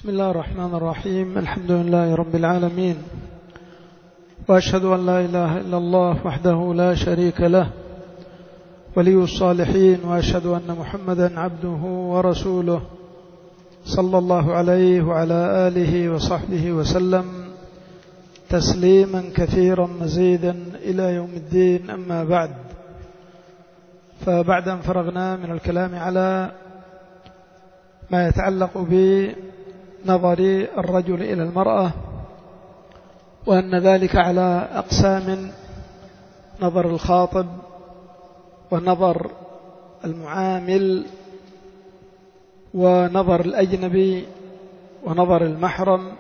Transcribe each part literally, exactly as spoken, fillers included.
بسم الله الرحمن الرحيم. الحمد لله رب العالمين، وأشهد أن لا إله إلا الله وحده لا شريك له ولي الصالحين، وأشهد أن محمدا عبده ورسوله صلى الله عليه وعلى آله وصحبه وسلم تسليما كثيرا مزيدا إلى يوم الدين. أما بعد، فبعد أن فرغنا من الكلام على ما يتعلق بنظر الرجل إلى المرأة، وأن ذلك على أقسام: نظر الخاطب، ونظر المعامل، ونظر الأجنبي، ونظر المحرم،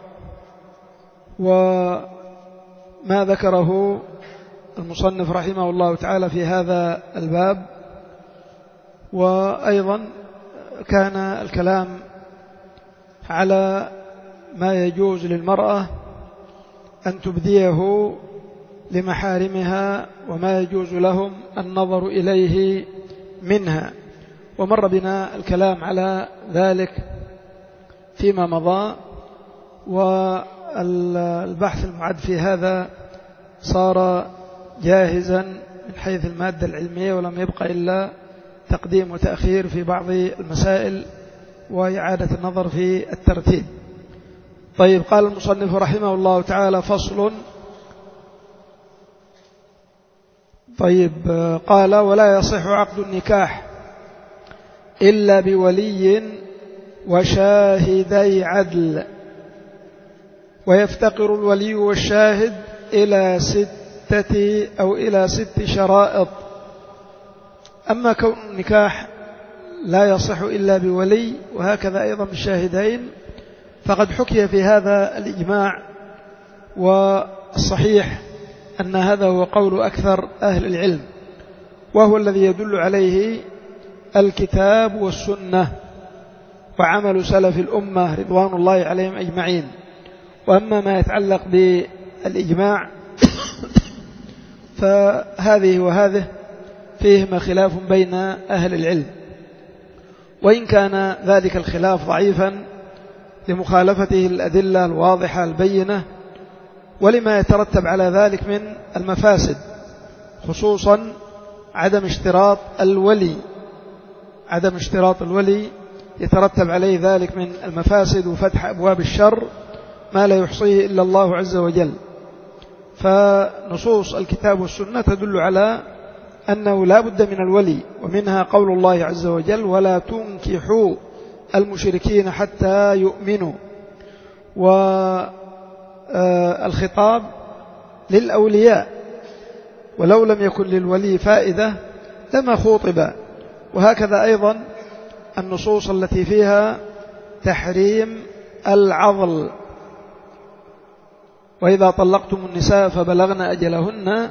وما ذكره المصنف رحمه الله تعالى في هذا الباب. وأيضا كان الكلام على ما يجوز للمرأة أن تبديه لمحارمها، وما يجوز لهم النظر إليه منها، ومر بنا الكلام على ذلك فيما مضى. والبحث المعد في هذا صار جاهزا من حيث المادة العلمية، ولم يبقى إلا تقديم وتأخير في بعض المسائل وإعادة النظر في الترتيب. طيب، قال المصنف رحمه الله تعالى: فصل. طيب، قال: ولا يصح عقد النكاح إلا بولي وشاهدي عدل، ويفتقر الولي والشاهد إلى ستة أو إلى ست شرائط. أما كون النكاح لا يصح إلا بولي، وهكذا أيضا بالشاهدين، فقد حكي في هذا الإجماع، والصحيح أن هذا هو قول أكثر أهل العلم، وهو الذي يدل عليه الكتاب والسنة وعمل سلف الأمة رضوان الله عليهم أجمعين. وأما ما يتعلق بالإجماع فهذه وهذه فيهما خلاف بين أهل العلم، وإن كان ذلك الخلاف ضعيفا لمخالفته الأدلة الواضحة البينة، ولما يترتب على ذلك من المفاسد، خصوصا عدم اشتراط الولي عدم اشتراط الولي يترتب عليه ذلك من المفاسد وفتح أبواب الشر ما لا يحصيه إلا الله عز وجل. فنصوص الكتاب والسنة تدل على أنه لا بد من الولي، ومنها قول الله عز وجل: ولا تنكحوا المشركين حتى يؤمنوا. والخطاب للأولياء، ولو لم يكن للولي فائدة لما خوطب. وهكذا أيضا النصوص التي فيها تحريم العضل: وإذا طلقتم النساء فبلغن أجلهن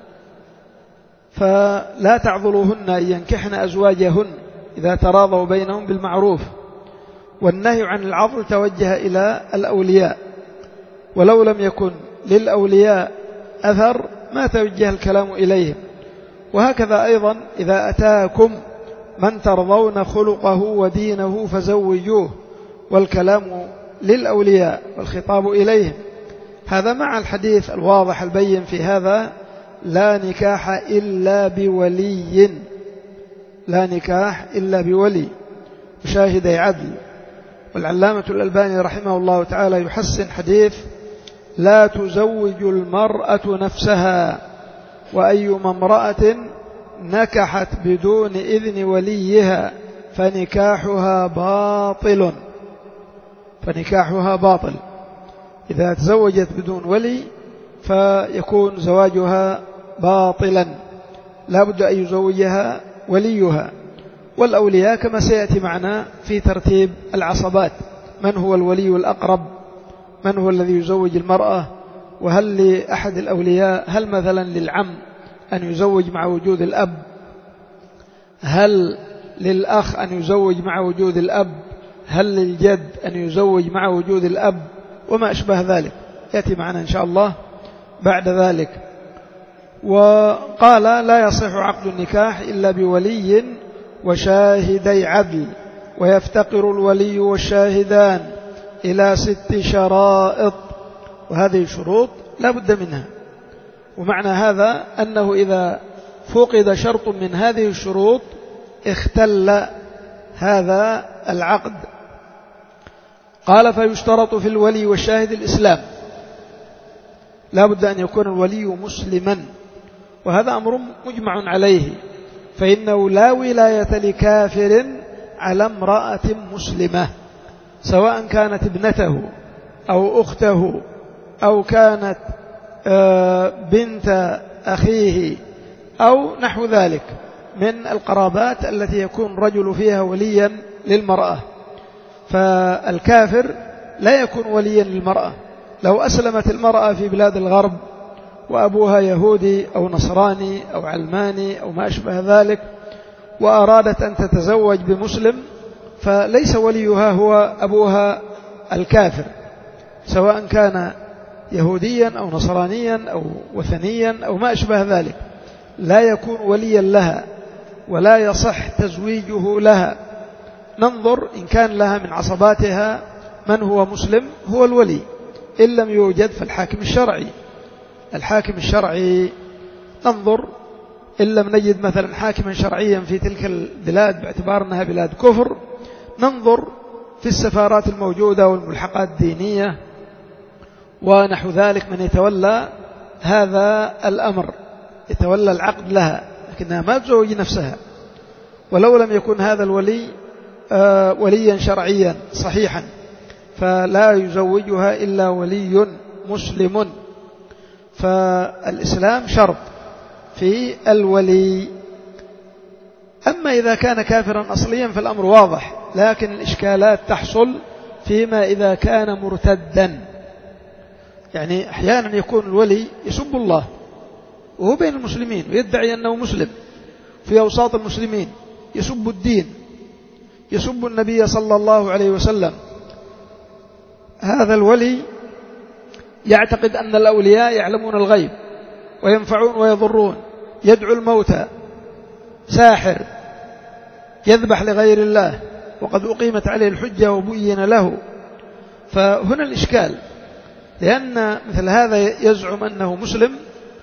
فلا تعضلوهن أن ينكحن أزواجهن إذا تراضوا بينهم بالمعروف. والنهي عن العضل توجه إلى الأولياء، ولو لم يكن للأولياء أثر ما توجه الكلام إليهم. وهكذا أيضا إذا أتاكم من ترضون خلقه ودينه فزوجوه، والكلام للأولياء والخطاب إليهم. هذا مع الحديث الواضح البين في هذا: لا نكاح إلا بولي لا نكاح إلا بولي وشاهدي عدل. والعلامة الألباني رحمه الله تعالى يحسن حديث: لا تزوج المرأة نفسها، وأيما امرأة نكحت بدون إذن وليها فنكاحها باطل فنكاحها باطل إذا تزوجت بدون ولي فيكون زواجها باطلا، لا بد أن يزوجها وليها. والأولياء كما سيأتي معنا في ترتيب العصبات: من هو الولي الأقرب، من هو الذي يزوج المرأة، وهل لأحد الأولياء، هل مثلا للعم أن يزوج مع وجود الأب، هل للأخ أن يزوج مع وجود الأب، هل للجد أن يزوج مع وجود الأب، وما أشبه ذلك يأتي معنا إن شاء الله بعد ذلك. وقال: لا يصح عقد النكاح إلا بولي وشاهدي عدل، ويفتقر الولي والشاهدان إلى ست شرائط، وهذه شروط لا بد منها. ومعنى هذا أنه إذا فقد شرط من هذه الشروط اختل هذا العقد. قال: فيشترط في الولي والشاهد الإسلام، لا بد أن يكون الولي مسلما، وهذا أمر مجمع عليه، فإنه لا ولاية لكافر على امرأة مسلمة، سواء كانت ابنته أو أخته أو كانت بنت أخيه أو نحو ذلك من القرابات التي يكون الرجل فيها وليا للمرأة. فالكافر لا يكون وليا للمرأة. لو أسلمت المرأة في بلاد الغرب وأبوها يهودي أو نصراني أو علماني أو ما أشبه ذلك، وأرادت أن تتزوج بمسلم، فليس وليها هو أبوها الكافر، سواء كان يهوديا أو نصرانيا أو وثنيا أو ما أشبه ذلك، لا يكون وليا لها ولا يصح تزويجه لها. ننظر إن كان لها من عصباتها من هو مسلم هو الولي، إن لم يوجد فالحاكم الشرعي. الحاكم الشرعي ننظر إن لم نجد مثلا حاكما شرعيا في تلك البلاد باعتبار أنها بلاد كفر، ننظر في السفارات الموجودة والملحقات الدينية ونحو ذلك من يتولى هذا الأمر، يتولى العقد لها، لكنها ما تزوج نفسها. ولو لم يكن هذا الولي آه وليا شرعيا صحيحا فلا يزوجها إلا ولي مسلم. فالإسلام شرط في الولي. أما إذا كان كافرا أصليا فالأمر واضح، لكن الإشكالات تحصل فيما إذا كان مرتدا. يعني أحيانا يكون الولي يسب الله وهو بين المسلمين ويدعي أنه مسلم في أوساط المسلمين، يسب الدين، يسب النبي صلى الله عليه وسلم. هذا الولي يعتقد أن الأولياء يعلمون الغيب وينفعون ويضرون، يدعو الموتى، ساحر، يذبح لغير الله، وقد أقيمت عليه الحجة وبين له. فهنا الإشكال، لأن مثل هذا يزعم أنه مسلم،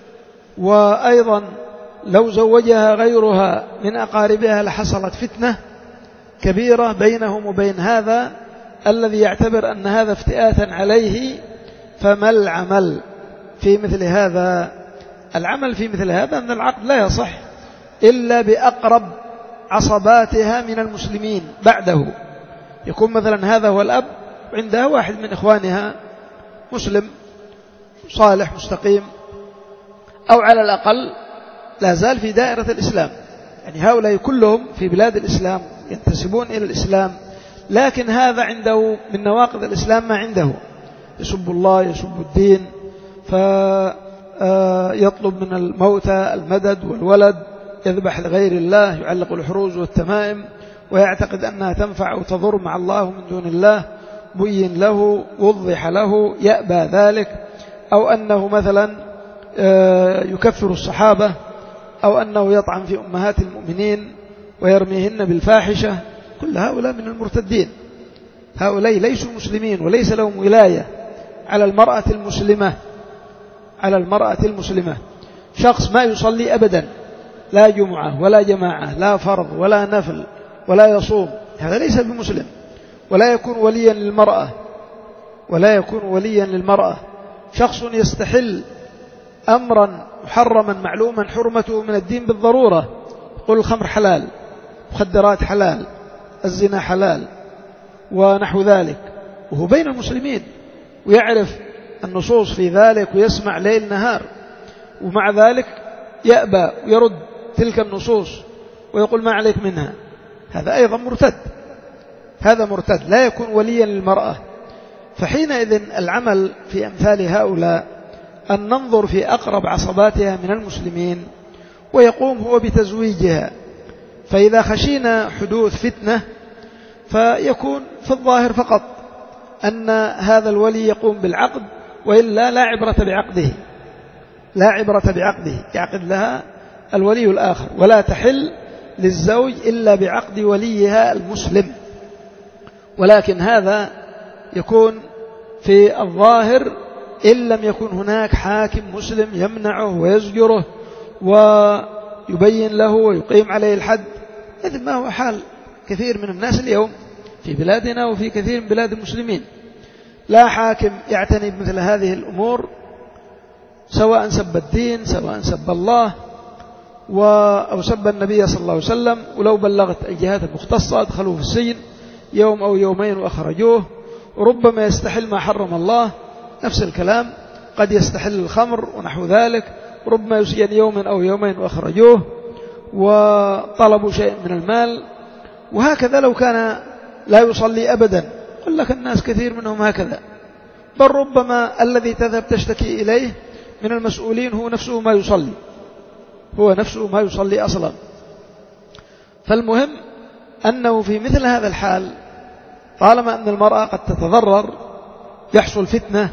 وأيضا لو زوجها غيرها من أقاربها لحصلت فتنة كبيرة بينهم وبين هذا الذي يعتبر أن هذا افتئاتا عليه. فما العمل في مثل هذا؟ العمل في مثل هذا أن العقد لا يصح إلا بأقرب عصباتها من المسلمين بعده. يكون مثلا هذا هو الأب وعندها واحد من إخوانها مسلم صالح مستقيم، أو على الأقل لا زال في دائرة الإسلام. يعني هؤلاء كلهم في بلاد الإسلام ينتسبون إلى الإسلام، لكن هذا عنده من نواقض الإسلام ما عنده، يسب الله، يسب الدين، فيطلب من الموتى المدد والولد، يذبح لغير الله، يعلق الحروز والتمائم، ويعتقد أنها تنفع أو تضر مع الله من دون الله. بين له، وضح له، يأبى ذلك. أو أنه مثلا يكفر الصحابة، أو أنه يطعن في أمهات المؤمنين ويرميهن بالفاحشة. كل هؤلاء من المرتدين. هؤلاء ليسوا مسلمين وليس لهم ولاية على المرأة المسلمة. على المرأة المسلمة شخص ما يصلي أبدا، لا جمعة ولا جماعة، لا فرض ولا نفل ولا يصوم، هذا ليس بمسلم، ولا يكون وليا للمرأة، ولا يكون وليا للمرأة. شخص يستحل أمرا محرما معلوما حرمته من الدين بالضرورة، يقول الخمر حلال، مخدرات حلال، الزنا حلال ونحو ذلك، وهو بين المسلمين ويعرف النصوص في ذلك ويسمع ليل نهار، ومع ذلك يأبى ويرد تلك النصوص ويقول ما عليك منها. هذا أيضا مرتد، هذا مرتد لا يكون وليا للمرأة. فحينئذ العمل في أمثال هؤلاء أن ننظر في أقرب عصباتها من المسلمين ويقوم هو بتزويجها. فإذا خشينا حدوث فتنة فيكون في الظاهر فقط أن هذا الولي يقوم بالعقد، وإلا لا عبرة بعقده، لا عبرة بعقده، يعقد لها الولي الآخر، ولا تحل للزوج إلا بعقد وليها المسلم. ولكن هذا يكون في الظاهر إن لم يكن هناك حاكم مسلم يمنعه ويزجره ويبين له ويقيم عليه الحد، مثل ما هو حال كثير من الناس اليوم في بلادنا وفي كثير من بلاد المسلمين. لا حاكم يعتني بمثل هذه الأمور، سواء سب الدين سواء سب الله أو سب النبي صلى الله عليه وسلم، ولو بلغت الجهات المختصة أدخلوه في السجن يوم أو يومين وأخرجوه. وربما يستحل ما حرم الله، نفس الكلام، قد يستحل الخمر ونحو ذلك، ربما يسجن يوما أو يومين وأخرجوه وطلبوا شيء من المال. وهكذا لو كان لا يصلي أبدا، قل لك الناس كثير منهم هكذا، بل ربما الذي تذهب تشتكي إليه من المسؤولين هو نفسه ما يصلي، هو نفسه ما يصلي أصلا. فالمهم أنه في مثل هذا الحال طالما أن المرأة قد تتضرر، يحصل فتنة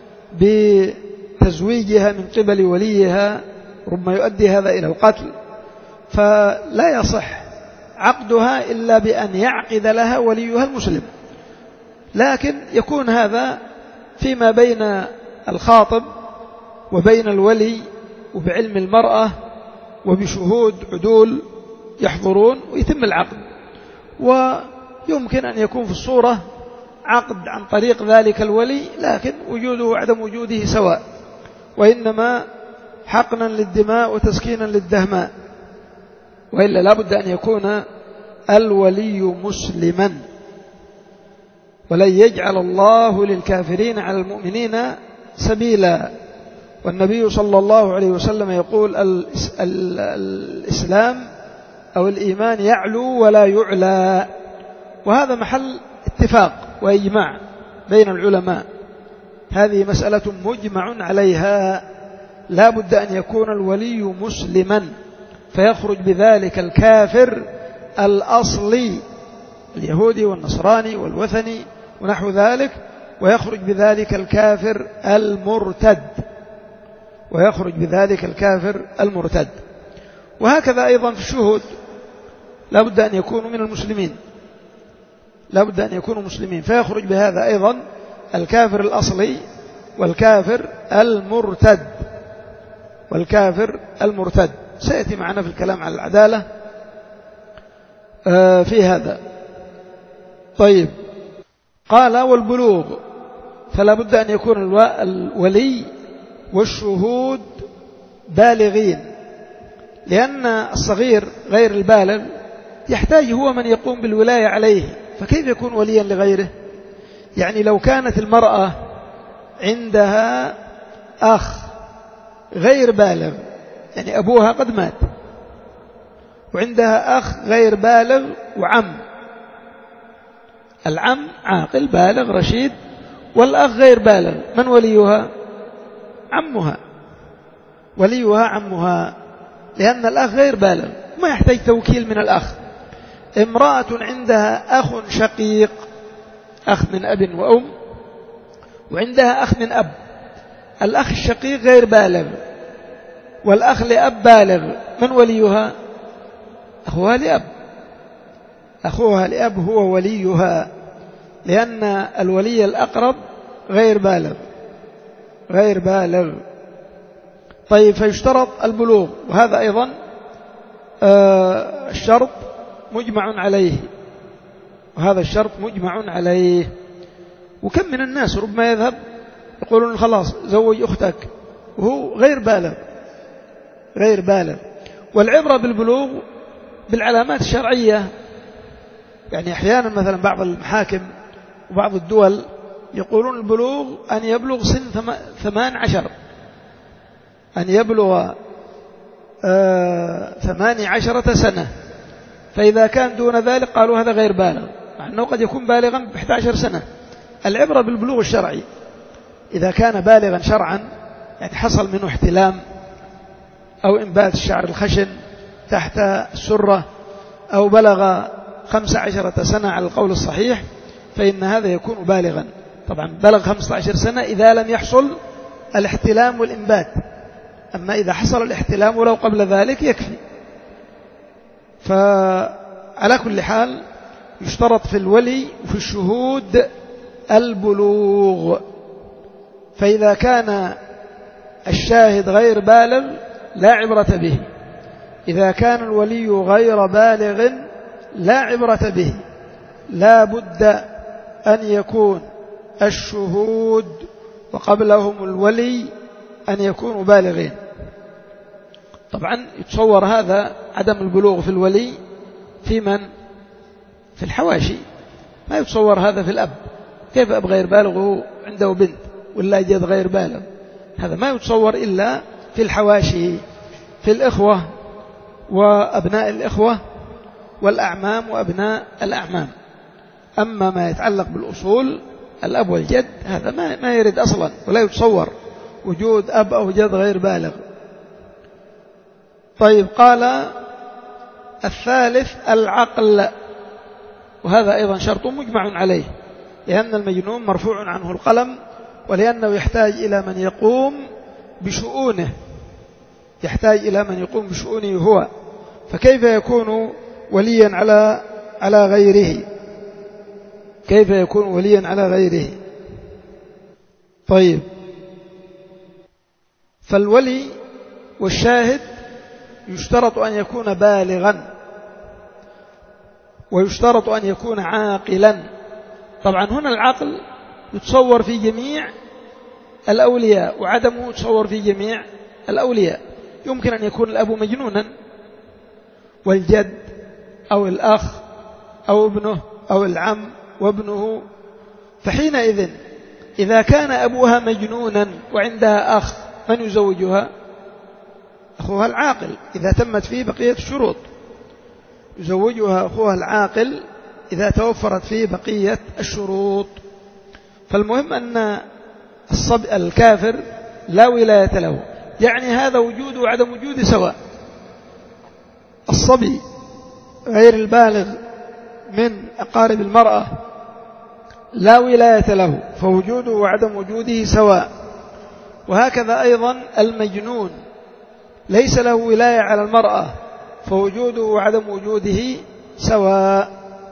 بتزويجها من قبل وليها، ربما يؤدي هذا إلى القتل، فلا يصح عقدها إلا بأن يعقد لها وليها المسلم. لكن يكون هذا فيما بين الخاطب وبين الولي وبعلم المرأة وبشهود عدول يحضرون ويتم العقد. ويمكن أن يكون في الصورة عقد عن طريق ذلك الولي، لكن وجوده وعدم وجوده سواء، وإنما حقنا للدماء وتسكينا للدهماء، وإلا لا بد أن يكون الولي مسلما. ولن يجعل الله للكافرين على المؤمنين سبيلا. والنبي صلى الله عليه وسلم يقول الإسلام أو الإيمان يعلو ولا يعلى، وهذا محل اتفاق وإجماع بين العلماء، هذه مسألة مجمع عليها. لا بد أن يكون الولي مسلما، فيخرج بذلك الكافر الأصلي اليهودي والنصراني والوثني ونحو ذلك، ويخرج بذلك الكافر المرتد، ويخرج بذلك الكافر المرتد. وهكذا أيضا في الشهود لا بد أن يكونوا من المسلمين، لا بد أن يكونوا مسلمين، فيخرج بهذا أيضا الكافر الأصلي والكافر المرتد، والكافر المرتد سيأتي معنا في الكلام على العدالة في هذا. طيب، قال والبلوغ، فلا بد أن يكون الولي والشهود بالغين، لأن الصغير غير البالغ يحتاج هو من يقوم بالولاية عليه، فكيف يكون وليا لغيره؟ يعني لو كانت المرأة عندها أخ غير بالغ، يعني أبوها قد مات، وعندها أخ غير بالغ وعم، العم عاقل بالغ رشيد والأخ غير بالغ، من وليها؟ عمها، وليها عمها، لأن الأخ غير بالغ ما يحتاج توكيل من الأخ. امرأة عندها أخ شقيق، أخ من أب وأم، وعندها أخ من أب، الأخ الشقيق غير بالغ والأخ لأب بالغ، من وليها؟ أخوها لأب، أخوها لأب هو وليها، لأن الولي الأقرب غير بالغ غير بالغ. طيب، فيشترط البلوغ، وهذا أيضا آه الشرط مجمع عليه، وهذا الشرط مجمع عليه. وكم من الناس ربما يذهب يقولون خلاص زوج أختك وهو غير بالغ غير بالغ. والعبرة بالبلوغ بالعلامات الشرعية، يعني أحيانا مثلا بعض المحاكم وبعض الدول يقولون البلوغ أن يبلغ سن ثمان عشر، أن يبلغ آه ثماني عشرة سنة، فإذا كان دون ذلك قالوا هذا غير بالغ، مع أنه قد يكون بالغا بإحدى عشر سنة. العبرة بالبلوغ الشرعي، إذا كان بالغا شرعا، يعني حصل منه احتلام أو إنبات الشعر الخشن تحت السرة، أو بلغ خمس عشرة سنة على القول الصحيح، فإن هذا يكون بالغا. طبعا بلغ خمسة عشر سنة إذا لم يحصل الاحتلام والإنبات، أما إذا حصل الاحتلام ولو قبل ذلك يكفي. فعلى كل حال يشترط في الولي وفي الشهود البلوغ. فإذا كان الشاهد غير بالغ لا عبرة به، إذا كان الولي غير بالغ لا عبرة به، لا بد أن يكون الشهود وقبلهم الولي أن يكونوا بالغين. طبعا يتصور هذا عدم البلوغ في الولي في من؟ في الحواشي، ما يتصور هذا في الأب. كيف أب غير بالغ عنده بنت ولا جد غير بالغ؟ هذا ما يتصور إلا في الحواشي، في الإخوة وأبناء الإخوة والأعمام وأبناء الأعمام. أما ما يتعلق بالأصول الأب والجد هذا ما ما يرد أصلا، ولا يتصور وجود أب أو جد غير بالغ. طيب، قال الثالث العقل، وهذا أيضا شرط مجمع عليه، لأن المجنون مرفوع عنه القلم، ولأنه يحتاج إلى من يقوم بشؤونه، يحتاج إلى من يقوم بشؤونه هو، فكيف يكون وليا على على غيره؟ كيف يكون وليا على غيره؟ طيب، فالولي والشاهد يشترط أن يكون بالغا، ويشترط أن يكون عاقلا. طبعا هنا العقل يتصور في جميع الأولياء، وعدمه يتصور في جميع الأولياء. يمكن أن يكون الأب مجنونا والجد أو الأخ أو ابنه أو العم وابنه، فحينئذ إذا كان أبوها مجنونا وعندها أخ من يزوجها؟ أخوها العاقل إذا تمت فيه بقية الشروط، يزوجها أخوها العاقل إذا توفرت فيه بقية الشروط. فالمهم أن الصبي الكافر لا ولاية له، يعني هذا وجود وعدم وجود سواء. الصبي غير البالغ من أقارب المرأة لا ولاية له، فوجوده وعدم وجوده سواء. وهكذا أيضا المجنون ليس له ولاية على المرأة، فوجوده وعدم وجوده سواء.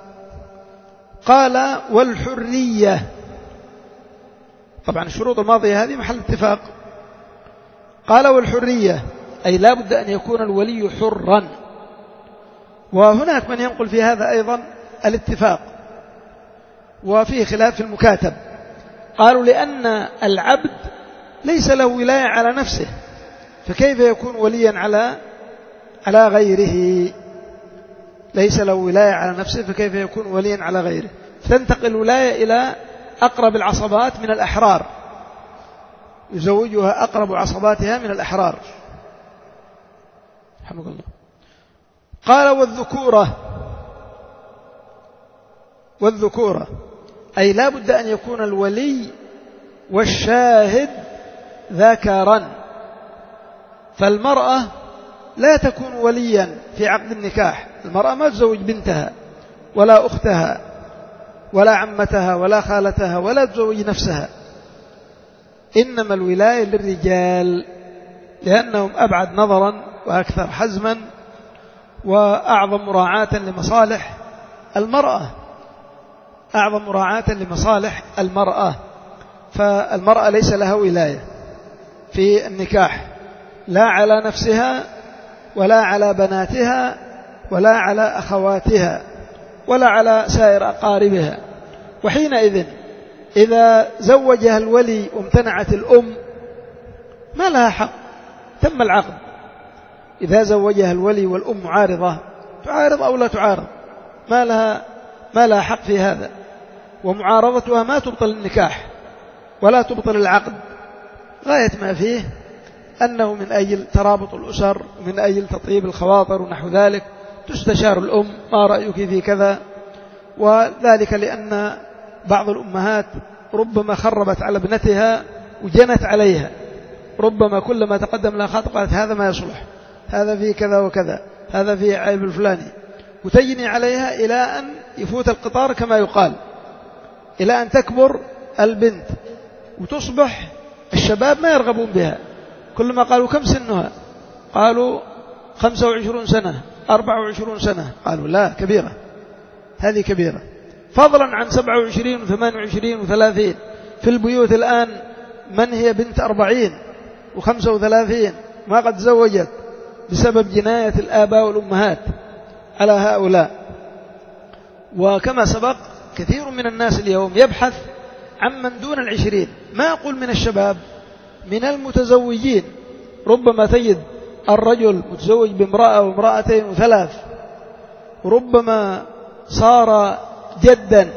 قال والحرية، طبعا الشروط الماضية هذه محل اتفاق. قال والحرية أي لا بد أن يكون الولي حرا، وهناك من ينقل في هذا أيضا الاتفاق، وفيه خلاف في المكاتب. قالوا لأن العبد ليس له ولاية على نفسه، فكيف يكون وليا على على غيره؟ ليس له ولاية على نفسه، فكيف يكون وليا على غيره؟ فتنتقل الولاية إلى أقرب العصبات من الأحرار، يزوجها أقرب عصباتها من الأحرار. رحمه الله. قال والذكورة، والذكورة أي لا بد أن يكون الولي والشاهد ذكرا، فالمرأة لا تكون وليا في عقد النكاح. المرأة ما تزوج بنتها ولا أختها ولا عمتها ولا خالتها، ولا تزوج نفسها، إنما الولاية للرجال، لأنهم أبعد نظرا وأكثر حزما وأعظم مراعاة لمصالح المرأة، أعظم مراعاة لمصالح المرأة. فالمرأة ليس لها ولاية في النكاح، لا على نفسها ولا على بناتها ولا على أخواتها ولا على سائر أقاربها. وحينئذ إذا زوجها الولي وامتنعت الأم ما لها حق، تم العقد. إذا زوجها الولي والأم معارضة، تعارض أو لا تعارض، ما لها ما لها حق في هذا، ومعارضتها ما تبطل النكاح ولا تبطل العقد. غاية ما فيه أنه من أجل ترابط الأسر ومن أجل تطيب الخواطر ونحو ذلك تستشار الأم، ما رأيك في كذا؟ وذلك لأن بعض الأمهات ربما خربت على ابنتها وجنت عليها، ربما كلما تقدم لها خاطب قالت هذا ما يصلح، هذا فيه كذا وكذا، هذا فيه عيب الفلاني، وتجني عليها إلى أن يفوت القطار كما يقال، إلى أن تكبر البنت وتصبح الشباب ما يرغبون بها. كلما قالوا كم سنها؟ قالوا خمسة وعشرون سنة، أربعة وعشرون سنة، قالوا لا كبيرة، هذه كبيرة. فضلا عن سبعة وعشرين وثمان وعشرين وثلاثين. في البيوت الآن من هي بنت أربعين وخمسة وثلاثين ما قد زوجت بسبب جناية الآباء والأمهات على هؤلاء. وكما سبق كثير من الناس اليوم يبحث عن من دون العشرين، ما أقول من الشباب، من المتزوجين. ربما تجد الرجل متزوج بامرأة وامرأتين وثلاث، وربما صار جدا،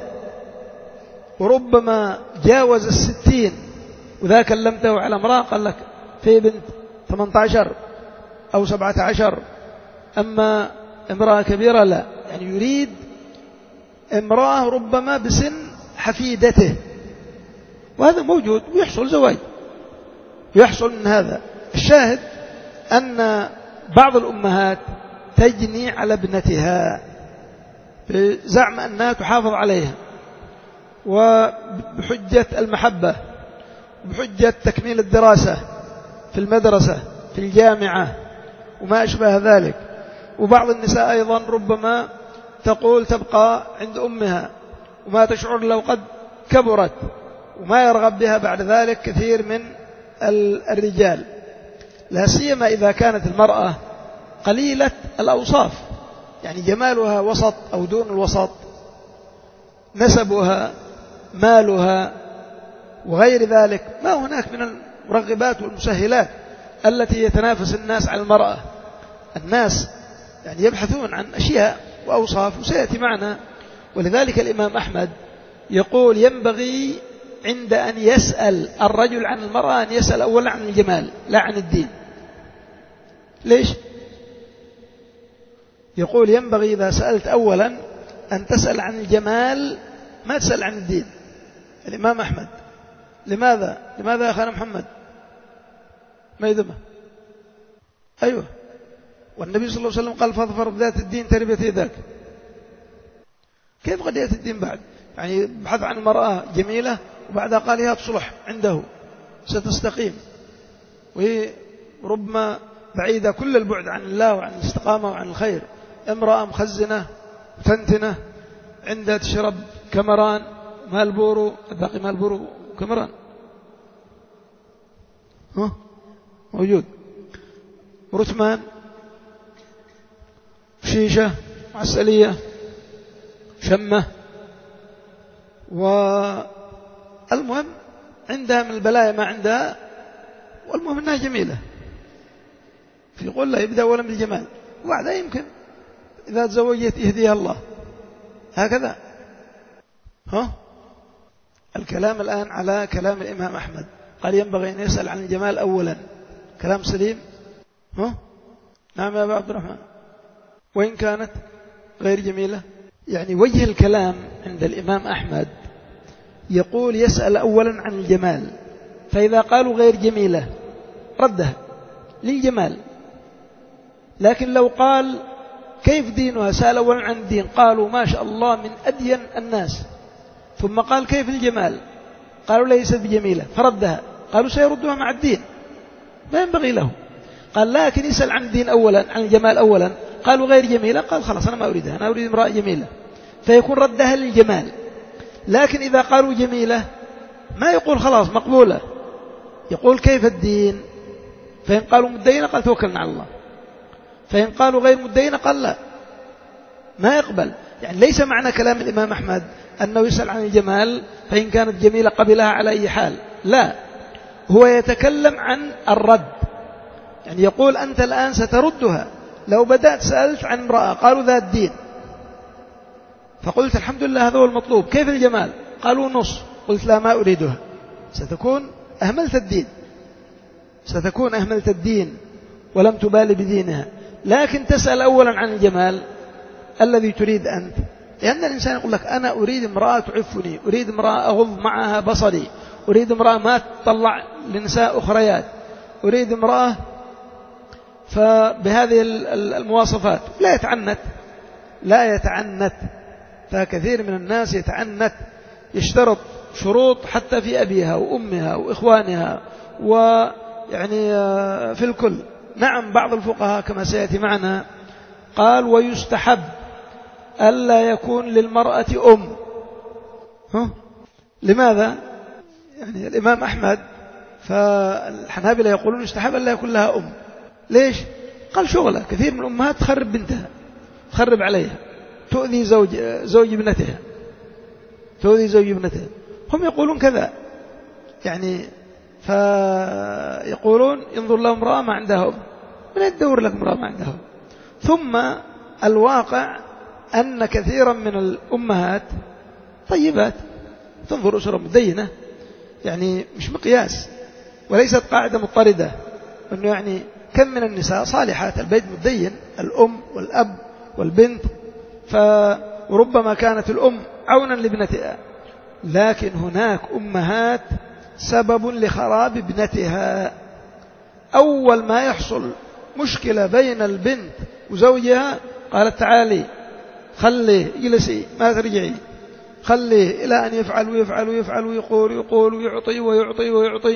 وربما جاوز الستين، وذا كلمته على امرأة قال لك في بنت ثمانية عشر أو سبعة عشر، أما امرأة كبيرة لا. يعني يريد امرأة ربما بسن حفيدته، وهذا موجود ويحصل زواج، يحصل من هذا. الشاهد أن بعض الأمهات تجني على ابنتها بزعم أنها تحافظ عليها، وبحجة المحبة، بحجة تكميل الدراسة في المدرسة في الجامعة وما أشبه ذلك. وبعض النساء أيضا ربما تقول تبقى عند أمها وما تشعر لو قد كبرت، وما يرغب بها بعد ذلك كثير من الرجال، لا سيما إذا كانت المرأة قليلة الأوصاف، يعني جمالها وسط أو دون الوسط، نسبها، مالها، وغير ذلك. ما هناك من المرغبات والمسهلات التي يتنافس الناس على المرأة. الناس يعني يبحثون عن أشياء وأوصاف، وسيأتي معنا. ولذلك الإمام أحمد يقول ينبغي عند أن يسأل الرجل عن المرأة أن يسأل أولا عن الجمال لا عن الدين. ليش؟ يقول ينبغي إذا سألت أولا أن تسأل عن الجمال ما تسأل عن الدين. الإمام أحمد. لماذا؟ لماذا يا أخانا محمد؟ ما يدمه. أيوة. والنبي صلى الله عليه وسلم قال فاظفر بذات الدين تربت يداك. كيف قد يأتي الدين بعد؟ يعني بحث عن المرأة جميلة وبعدها قال هي تصلح عنده ستستقيم، وهي ربما بعيدة كل البعد عن الله وعن الاستقامة وعن الخير. امرأة مخزنة تنتنة عندها تشرب كمران مالبورو، باقي مالبورو وكمران ها موجود، ورثمان، شيشة، عسلية، شمة، والمهم عندها من البلايا ما عندها، والمهم أنها جميلة. في يقول لا يبدأ أولا بالجمال وبعدها يمكن إذا تزوجت يهديها الله، هكذا. ها الكلام الآن على كلام الإمام أحمد، قال ينبغي أن يسأل عن الجمال أولا. كلام سليم. ها نعم يا أبا عبد الرحمن. وإن كانت غير جميلة، يعني وجه الكلام عند الإمام أحمد يقول يسأل أولا عن الجمال، فإذا قالوا غير جميلة ردها للجمال. لكن لو قال كيف دينها سأل أولا عن الدين، قالوا ما شاء الله من أدين الناس، ثم قال كيف الجمال، قالوا ليست بجميلة فردها، قالوا سيردها مع الدين، ما ينبغي له. قال لكن يسأل عن الدين أولا، عن الجمال أولا، قالوا غير جميلة، قال خلاص أنا ما أريدها، أنا أريد امرأة جميلة، فيكون ردها للجمال. لكن إذا قالوا جميلة ما يقول خلاص مقبولة، يقول كيف الدين، فإن قالوا مدينة قال توكلنا على الله، فإن قالوا غير مدينة قال لا، ما يقبل. يعني ليس معنى كلام الإمام أحمد أنه يسأل عن الجمال فإن كانت جميلة قبلها على أي حال، لا، هو يتكلم عن الرد. يعني يقول أنت الآن ستردها، لو بدأت سألت عن امرأة قالوا ذات دين، فقلت الحمد لله هذا هو المطلوب، كيف الجمال، قالوا نص، قلت لا ما أريدها، ستكون أهملت الدين، ستكون أهملت الدين ولم تبالي بدينها. لكن تسأل أولا عن الجمال الذي تريد أنت، لأن الإنسان يقول لك أنا أريد امرأة تعفني، أريد امرأة أغض معها بصري، أريد امرأة ما تطلع لنساء أخريات، أريد امرأة فبهذه المواصفات، لا يتعنت، لا يتعنت. فكثير من الناس يتعنت، يشترط شروط حتى في أبيها وأمها وإخوانها ويعني في الكل. نعم بعض الفقهاء كما سيأتي معنا قال ويستحب ألا يكون للمرأة أم، ها؟ لماذا؟ يعني الإمام أحمد فالحنابلة يقولون يستحب أن لا يكون لها أم. ليش؟ قال شغلة، كثير من الأمهات تخرب بنتها، تخرب عليها، تؤذي زوج زوج ابنتها، تؤذي زوج ابنتها. هم يقولون كذا، يعني فيقولون ينظر لهم امرأة ما عندها أم، من يدور لك امرأة ما عندها أم؟ ثم الواقع أن كثيرا من الأمهات طيبات، تنظر أسرة مدينة، يعني مش مقياس، وليست قاعدة مضطردة، أنه يعني كم من النساء صالحات، البيت مدين، الأم والأب والبنت، فربما كانت الأم عونا لابنتها، لكن هناك أمهات سبب لخراب ابنتها. أول ما يحصل مشكلة بين البنت وزوجها قالت تعالي خلي جلسي ما ترجعي، خلي إلى أن يفعل ويفعل ويفعل ويقول ويقول ويعطي ويعطي ويعطي،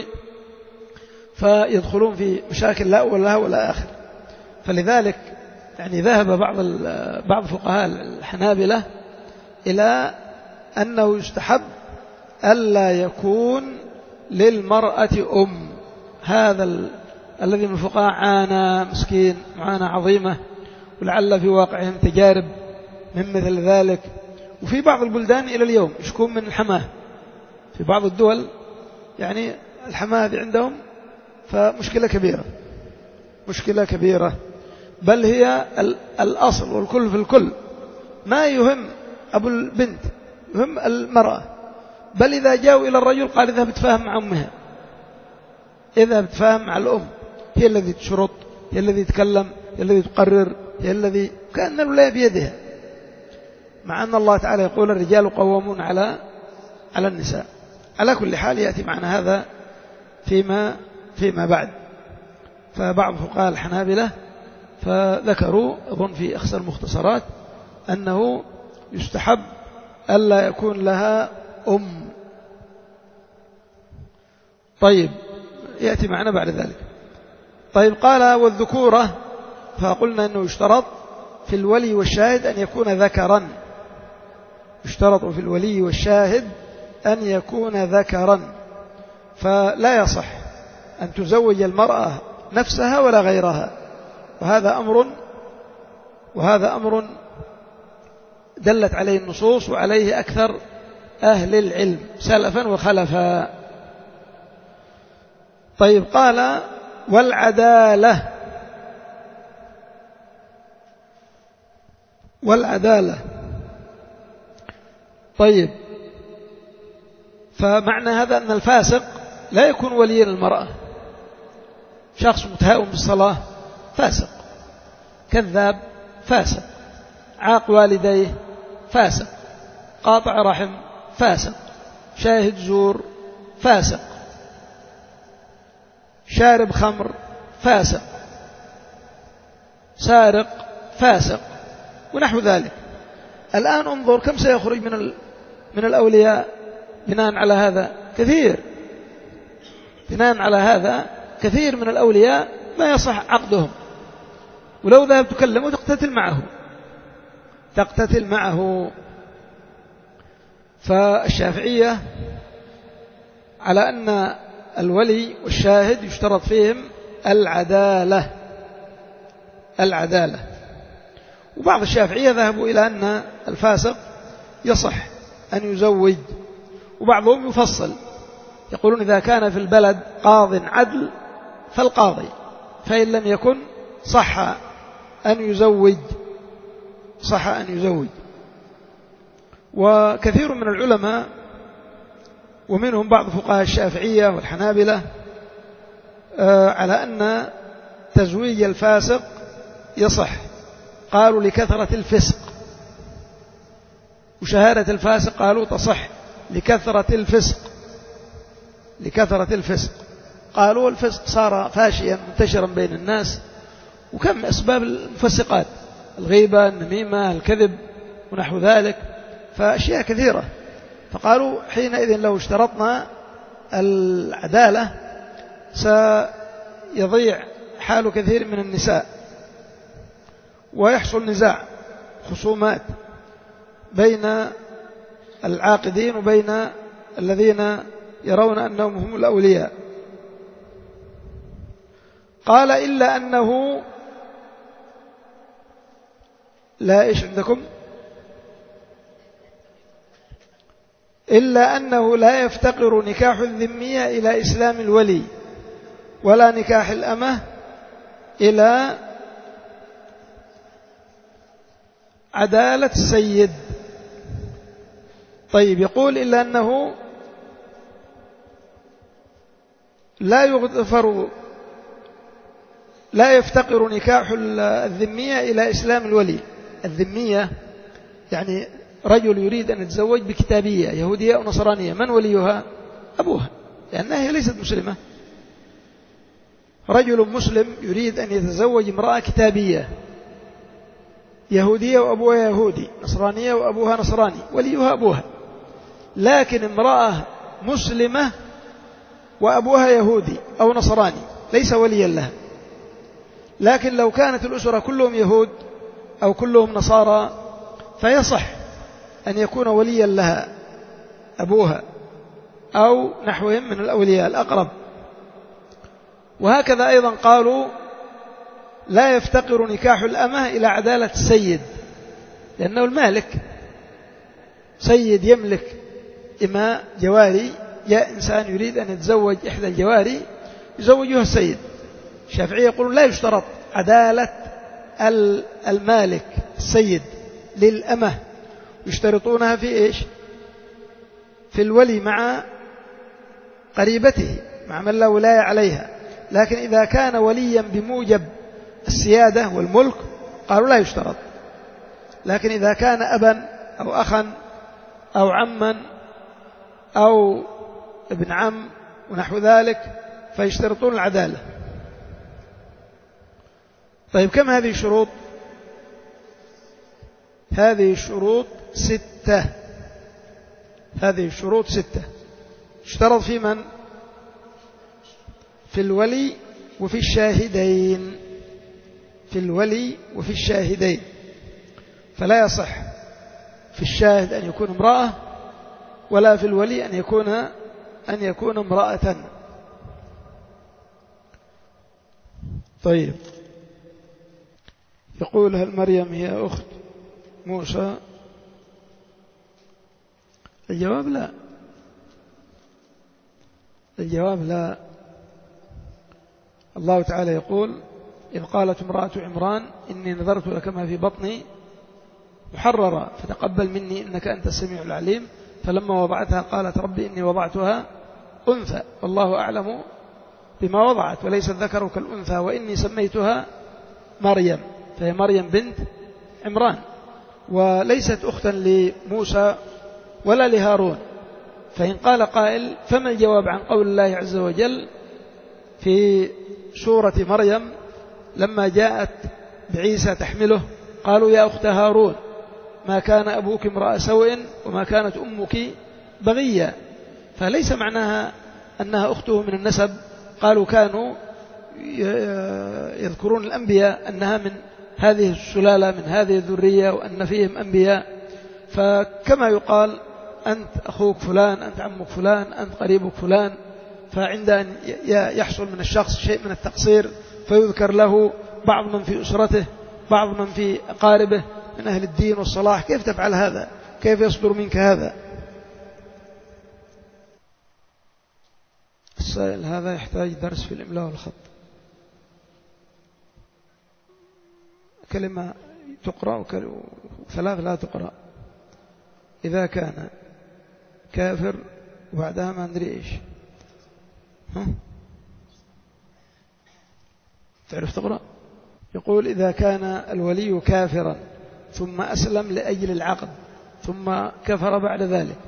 فيدخلون في مشاكل لا أول لها ولا آخر. فلذلك يعني ذهب بعض بعض فقهاء الحنابلة إلى أنه يستحب ألا يكون للمرأة أم. هذا ال... الذي من الفقهاء عانى مسكين معاناة عظيمة، ولعل في واقعهم تجارب من مثل ذلك. وفي بعض البلدان إلى اليوم يشكون من الحماة، في بعض الدول يعني الحماة عندهم فمشكلة كبيرة، مشكلة كبيرة، بل هي الأصل والكل في الكل. ما يهم أبو البنت، يهم المرأة. بل إذا جاءوا إلى الرجل قال إذا بتفاهم مع أمها، إذا بتفاهم مع الأم، هي الذي تشرط، هي الذي تتكلم، هي الذي تقرر، هي الذي كأن الولاية بيدها، مع أن الله تعالى يقول الرجال قوامون على على النساء. على كل حال يأتي معنا هذا فيما فيما بعد. فبعض فقهاء الحنابلة فذكروا أظن في أخسر المختصرات أنه يستحب ألا يكون لها أم. طيب يأتي معنا بعد ذلك. طيب قال والذكورة، فقلنا أنه يشترط في الولي والشاهد أن يكون ذكرا، يشترط في الولي والشاهد أن يكون ذكرا، فلا يصح أن تزوج المرأة نفسها ولا غيرها، وهذا أمر وهذا أمر دلت عليه النصوص وعليه أكثر أهل العلم سلفا وخلفا. طيب قال والعدالة، والعدالة طيب فمعنى هذا أن الفاسق لا يكون وليا للمرأة. شخص متهاون بالصلاة فاسق، كذاب فاسق، عاق والديه فاسق، قاطع رحم فاسق، شاهد زور فاسق، شارب خمر فاسق، سارق فاسق، ونحو ذلك. الآن انظر كم سيخرج من من الأولياء بناء على هذا، كثير، بناء على هذا كثير من الأولياء ما يصح عقدهم، ولو ذهب تكلمه تقتتل معه تقتتل معه. فالشافعية على أن الولي والشاهد يشترط فيهم العدالة العدالة وبعض الشافعية ذهبوا إلى أن الفاسق يصح أن يزوج، وبعضهم يفصل يقولون إذا كان في البلد قاض عدل فالقاضي، فإن لم يكن صح أن يزوج صح أن يزوج. وكثير من العلماء ومنهم بعض فقهاء الشافعية والحنابلة على أن تزويج الفاسق يصح، قالوا لكثرة الفسق، وشهادة الفاسق قالوا تصح لكثرة الفسق لكثرة الفسق قالوا الفسق صار فاشيا منتشرا بين الناس، وكم أسباب المفسقات، الغيبة، النميمة، الكذب ونحو ذلك، فأشياء كثيرة. فقالوا حينئذ لو اشترطنا العدالة سيضيع حال كثير من النساء، ويحصل نزاع، خصومات بين العاقدين وبين الذين يرون أنهم هم الأولياء. قال إلا أنه لا إيش عندكم إلا أنه لا يفتقر نكاح الذمية إلى إسلام الولي ولا نكاح الأمة إلى عدالة السيد. طيب يقول إلا أنه لا يغفر لا يفتقر نكاح الذمية إلى إسلام الولي. الذمية يعني رجل يريد أن يتزوج بكتابية يهودية أو نصرانية، من وليها؟ أبوها، لأنها هي ليست مسلمة. رجل مسلم يريد أن يتزوج امرأة كتابية يهودية وأبوها يهودي، نصرانية وأبوها نصراني، وليها أبوها. لكن امرأة مسلمة وأبوها يهودي أو نصراني ليس وليا لها. لكن لو كانت الأسرة كلهم يهود أو كلهم نصارى فيصح أن يكون وليا لها أبوها أو نحوهم من الأولياء الأقرب. وهكذا أيضا قالوا لا يفتقر نكاح الأمة إلى عدالة السيد، لأنه المالك سيد يملك إماء جواري، يا إنسان يريد أن يتزوج إحدى الجواري يزوجها السيد. الشافعية يقولون لا يشترط عدالة المالك السيد للأمة، يشترطونها في إيش؟ في الولي مع قريبته، مع من لا ولاية عليها. لكن إذا كان وليا بموجب السيادة والملك قالوا لا يشترط. لكن إذا كان أبا أو أخا أو عما أو ابن عم ونحو ذلك فيشترطون العدالة. طيب كم هذه الشروط؟ هذه الشروط ستة. هذه الشروط ستة اشترط في من؟ في الولي وفي الشاهدين. في الولي وفي الشاهدين. فلا يصح في الشاهد أن يكون امرأة، ولا في الولي أن يكون أن يكون امرأة. طيب يقول هل مريم هي أخت موسى؟ الجواب لا. الجواب لا. الله تعالى يقول إذ قالت امرأة عمران إني نذرت لك ما في بطني محررا فتقبل مني إنك أنت السميع العليم. فلما وضعتها قالت ربي إني وضعتها أنثى والله أعلم بما وضعت وليس الذكر كالأنثى وإني سميتها مريم. فهي مريم بنت عمران وليست أختا لموسى ولا لهارون. فإن قال قائل فما الجواب عن قول الله عز وجل في سورة مريم لما جاءت بعيسى تحمله قالوا يا أخت هارون ما كان أبوك امرأ سوء وما كانت أمك بغيا. فليس معناها أنها أخته من النسب. قالوا كانوا يذكرون الأنبياء أنها من هذه السلالة من هذه الذرية وأن فيهم أنبياء. فكما يقال أنت أخوك فلان، أنت عمك فلان، أنت قريبك فلان، فعند أن يحصل من الشخص شيء من التقصير فيذكر له بعض من في أسرته بعض من في أقاربه من أهل الدين والصلاح. كيف تفعل هذا؟ كيف يصدر منك هذا؟ السائل هذا يحتاج درس في الإملاء والخط. كلمة تقرأ وثلاث لا تقرأ. إذا كان كافر وبعدها ما ندري إيش. ها؟ تعرف تقرأ؟ يقول إذا كان الولي كافرا ثم أسلم لأجل العقد ثم كفر بعد ذلك،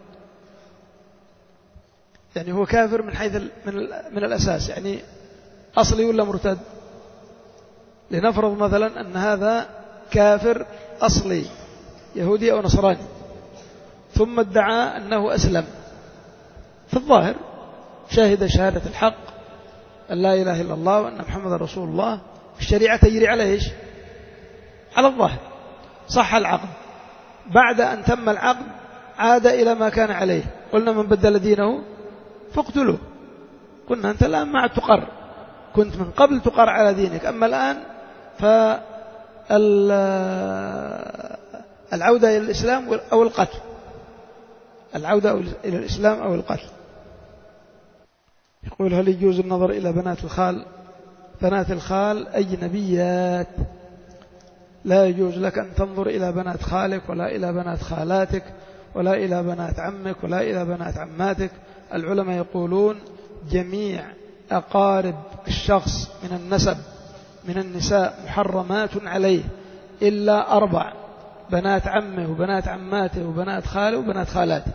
يعني هو كافر من حيث من من الأساس، يعني أصلي ولا مرتد؟ لنفرض مثلا أن هذا كافر أصلي يهودي أو نصراني ثم ادعى أنه أسلم. في الظاهر شاهد شهادة الحق أن لا إله إلا الله وأن محمد رسول الله، الشريعة تجري على إيش؟ على الظاهر. صح العقد. بعد أن تم العقد عاد إلى ما كان عليه، قلنا من بدل دينه فاقتلوه. قلنا أنت الآن ما عاد تقر، كنت من قبل تقر على دينك، أما الآن فالعودة إلى الإسلام أو القتل، العودة إلى الإسلام أو القتل. يقول هل يجوز النظر إلى بنات الخال؟ بنات الخال أجنبيات، لا يجوز لك أن تنظر إلى بنات خالك ولا إلى بنات خالاتك ولا إلى بنات عمك ولا إلى بنات عماتك. العلماء يقولون جميع أقارب الشخص من النسب من النساء محرمات عليه إلا أربع: بنات عمه وبنات عماته وبنات خاله وبنات خالاته،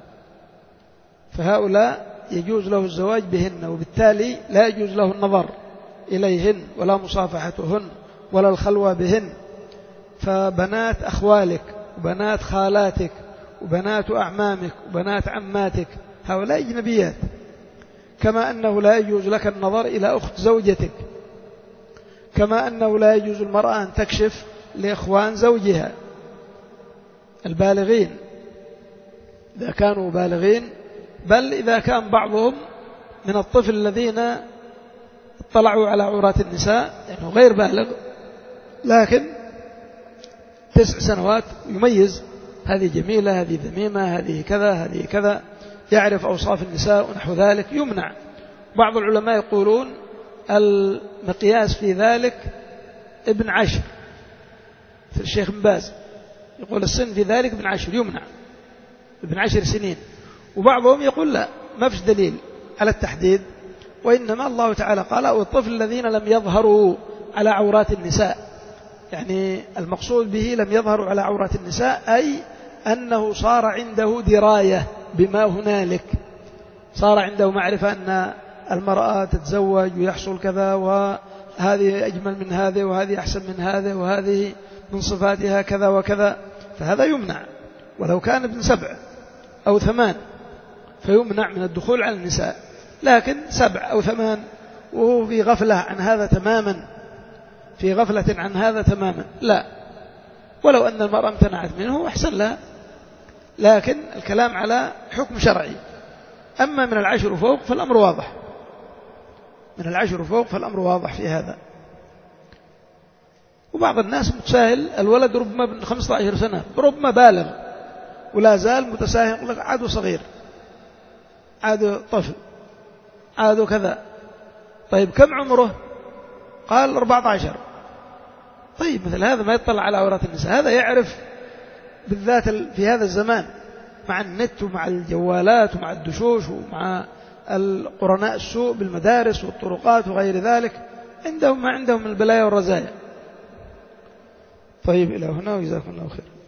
فهؤلاء يجوز له الزواج بهن، وبالتالي لا يجوز له النظر إليهن ولا مصافحتهن ولا الخلوة بهن. فبنات أخوالك وبنات خالاتك وبنات أعمامك وبنات عماتك هؤلاء أجنبيات، كما أنه لا يجوز لك النظر إلى أخت زوجتك، كما أنه لا يجوز المرأة أن تكشف لإخوان زوجها البالغين إذا كانوا بالغين، بل إذا كان بعضهم من الطفل الذين اطلعوا على عورات النساء يعني غير بالغ لكن تسع سنوات يميز هذه جميلة هذه ذميمة هذه كذا هذه كذا، يعرف أوصاف النساء ونحو ذلك، يمنع. بعض العلماء يقولون المقياس في ذلك ابن عشر، في الشيخ بن باز يقول السن في ذلك ابن عشر، يمنع ابن عشر سنين. وبعضهم يقول لا، ما فيش دليل على التحديد، وإنما الله تعالى قال أو الطفل الذين لم يظهروا على عورات النساء، يعني المقصود به لم يظهروا على عورات النساء أي أنه صار عنده دراية بما هنالك، صار عنده معرفة أن المرأة تتزوج ويحصل كذا، وهذه أجمل من هذه وهذه أحسن من هذه وهذه من صفاتها كذا وكذا، فهذا يمنع. ولو كان ابن سبع أو ثمان فيمنع من الدخول على النساء، لكن سبع أو ثمان وهو في غفلة عن هذا تماما، في غفلة عن هذا تماما لا، ولو أن المرأة امتنعت منه أحسن لها، لكن الكلام على حكم شرعي. أما من العشر فوق فالأمر واضح، من العشر فوق فالأمر واضح في هذا. وبعض الناس متساهل، الولد ربما ابن خمسة عشر سنة ربما بالغ ولا زال متساهل، يقول لك عاد صغير عاد طفل عاد كذا. طيب كم عمره؟ قال أربعة عشر. طيب مثل هذا ما يطلع على عورات النساء، هذا يعرف بالذات في هذا الزمان مع النت ومع الجوالات ومع الدشوش ومع القرناء السوء بالمدارس والطرقات وغير ذلك، عندهم ما عندهم من البلايا والرزايا. طيب إلى هنا وجزاكم الله خير.